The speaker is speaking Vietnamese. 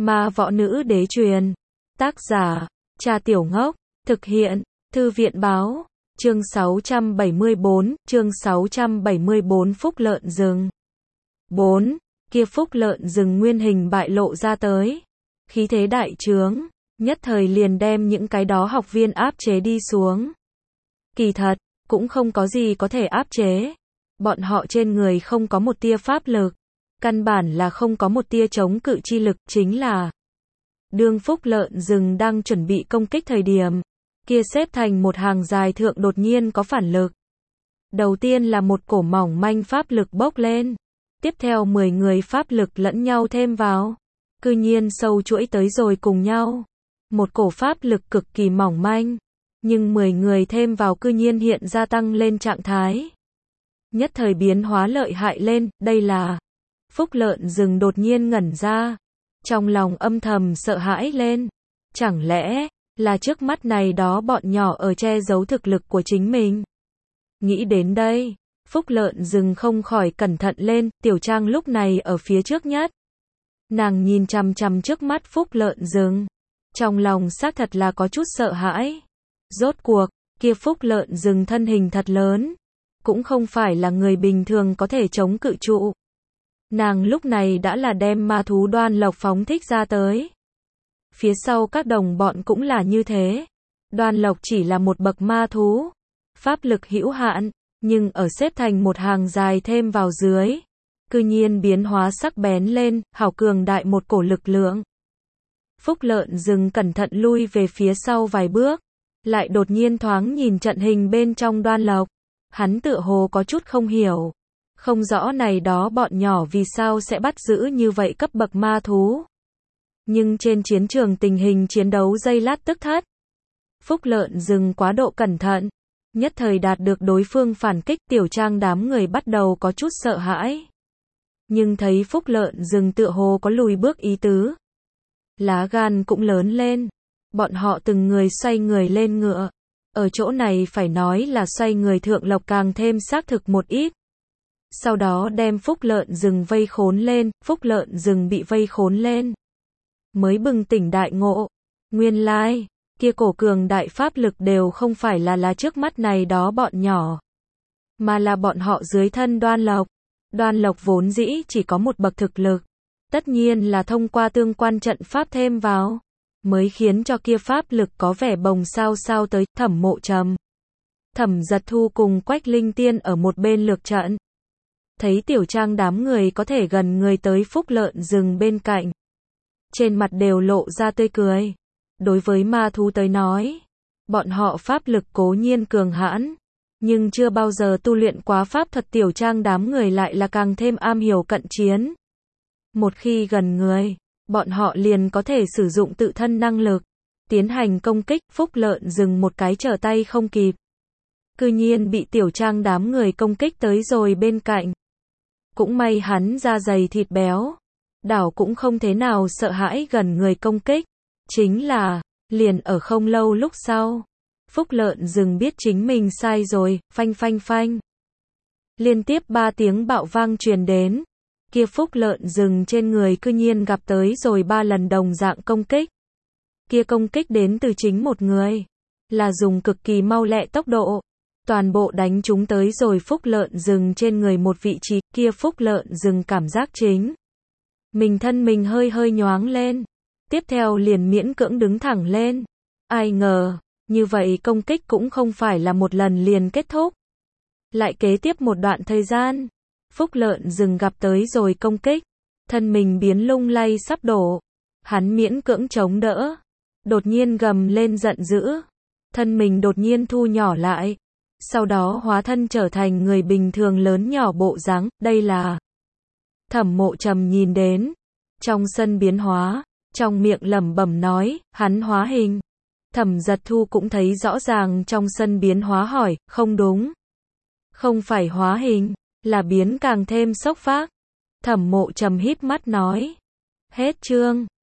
Ma võ nữ đế truyền. Tác giả, Cha Tiểu Ngốc. Thực hiện, Thư viện báo. Chương 674, Phúc lợn rừng. 4. Kia phúc lợn rừng nguyên hình bại lộ ra tới. Khí thế đại trướng, nhất thời liền đem những cái đó học viên áp chế đi xuống. Kỳ thật, cũng không có gì có thể áp chế. Bọn họ trên người không có một tia pháp lực. Căn bản là không có một tia chống cự chi lực, chính là đương phúc lợn rừng đang chuẩn bị công kích thời điểm, kia xếp thành một hàng dài thượng đột nhiên có phản lực. Đầu tiên là một cổ mỏng manh pháp lực bốc lên, tiếp theo 10 người pháp lực lẫn nhau thêm vào, cư nhiên sâu chuỗi tới rồi cùng nhau. Một cổ pháp lực cực kỳ mỏng manh, nhưng 10 người thêm vào cư nhiên hiện ra tăng lên trạng thái. Nhất thời biến hóa lợi hại lên, đây là phúc lợn rừng đột nhiên ngẩn ra, trong lòng âm thầm sợ hãi lên. Chẳng lẽ là trước mắt này đó bọn nhỏ ở che giấu thực lực của chính mình? Nghĩ đến đây, phúc lợn rừng không khỏi cẩn thận lên. Tiểu Trang lúc này ở phía trước nhất. Nàng nhìn chằm chằm trước mắt phúc lợn rừng, trong lòng xác thật là có chút sợ hãi. Rốt cuộc, kia phúc lợn rừng thân hình thật lớn, cũng không phải là người bình thường có thể chống cự trụ. Nàng lúc này đã là đem ma thú Đoan Lộc phóng thích ra tới. Phía sau các đồng bọn cũng là như thế. Đoan Lộc chỉ là một bậc ma thú, pháp lực hữu hạn, nhưng ở xếp thành một hàng dài thêm vào dưới, cư nhiên biến hóa sắc bén lên, hảo cường đại một cổ lực lượng. Phúc lợn rừng cẩn thận lui về phía sau vài bước, lại đột nhiên thoáng nhìn trận hình bên trong Đoan Lộc. Hắn tựa hồ có chút không hiểu, không rõ này đó bọn nhỏ vì sao sẽ bắt giữ như vậy cấp bậc ma thú. Nhưng trên chiến trường tình hình chiến đấu giây lát tức thất. Phúc lợn rừng quá độ cẩn thận, nhất thời đạt được đối phương phản kích. Tiểu Trang đám người bắt đầu có chút sợ hãi. Nhưng thấy phúc lợn rừng tựa hồ có lùi bước ý tứ, lá gan cũng lớn lên. Bọn họ từng người xoay người lên ngựa. Ở chỗ này phải nói là xoay người thượng lộc càng thêm xác thực một ít. Sau đó đem phúc lợn rừng vây khốn lên. Phúc lợn rừng bị vây khốn lên, mới bừng tỉnh đại ngộ. Nguyên lai, kia cổ cường đại pháp lực đều không phải là trước mắt này đó bọn nhỏ, mà là bọn họ dưới thân Đoan Lộc. Đoan Lộc vốn dĩ chỉ có một bậc thực lực, tất nhiên là thông qua tương quan trận pháp thêm vào, mới khiến cho kia pháp lực có vẻ bồng sao sao tới. Thẩm Mộ Trầm, Thẩm Giật Thu cùng Quách Linh Tiên ở một bên lược trận. Thấy Tiểu Trang đám người có thể gần người tới phúc lợn rừng bên cạnh, trên mặt đều lộ ra tươi cười. Đối với ma thú tới nói, bọn họ pháp lực cố nhiên cường hãn, nhưng chưa bao giờ tu luyện quá pháp thuật. Tiểu Trang đám người lại là càng thêm am hiểu cận chiến. Một khi gần người, bọn họ liền có thể sử dụng tự thân năng lực, tiến hành công kích. Phúc lợn rừng một cái trở tay không kịp, cư nhiên bị Tiểu Trang đám người công kích tới rồi bên cạnh. Cũng may hắn da dày thịt béo, đảo cũng không thế nào sợ hãi gần người công kích. Chính là, liền ở không lâu lúc sau, phúc lợn rừng biết chính mình sai rồi. Phanh phanh phanh, liên tiếp 3 tiếng bạo vang truyền đến. Kia phúc lợn rừng trên người cư nhiên gặp tới rồi 3 lần đồng dạng công kích. Kia công kích đến từ chính một người, là dùng cực kỳ mau lẹ tốc độ, toàn bộ đánh chúng tới rồi phúc lợn rừng trên người một vị trí. Kia phúc lợn rừng cảm giác chính mình thân mình hơi hơi nhoáng lên, tiếp theo liền miễn cưỡng đứng thẳng lên. Ai ngờ, như vậy công kích cũng không phải là một lần liền kết thúc. Lại kế tiếp một đoạn thời gian, phúc lợn rừng gặp tới rồi công kích, thân mình biến lung lay sắp đổ. Hắn miễn cưỡng chống đỡ, đột nhiên gầm lên giận dữ, thân mình đột nhiên thu nhỏ lại, sau đó hóa thân trở thành người bình thường lớn nhỏ bộ dáng. Đây là Thẩm Mộ Trầm nhìn đến, trong sân biến hóa, trong miệng lẩm bẩm nói, hắn hóa hình. Thẩm Giật Thu cũng thấy rõ ràng trong sân biến hóa, hỏi, không đúng, không phải hóa hình, là biến càng thêm sốc phác. Thẩm Mộ Trầm híp mắt nói, hết chương.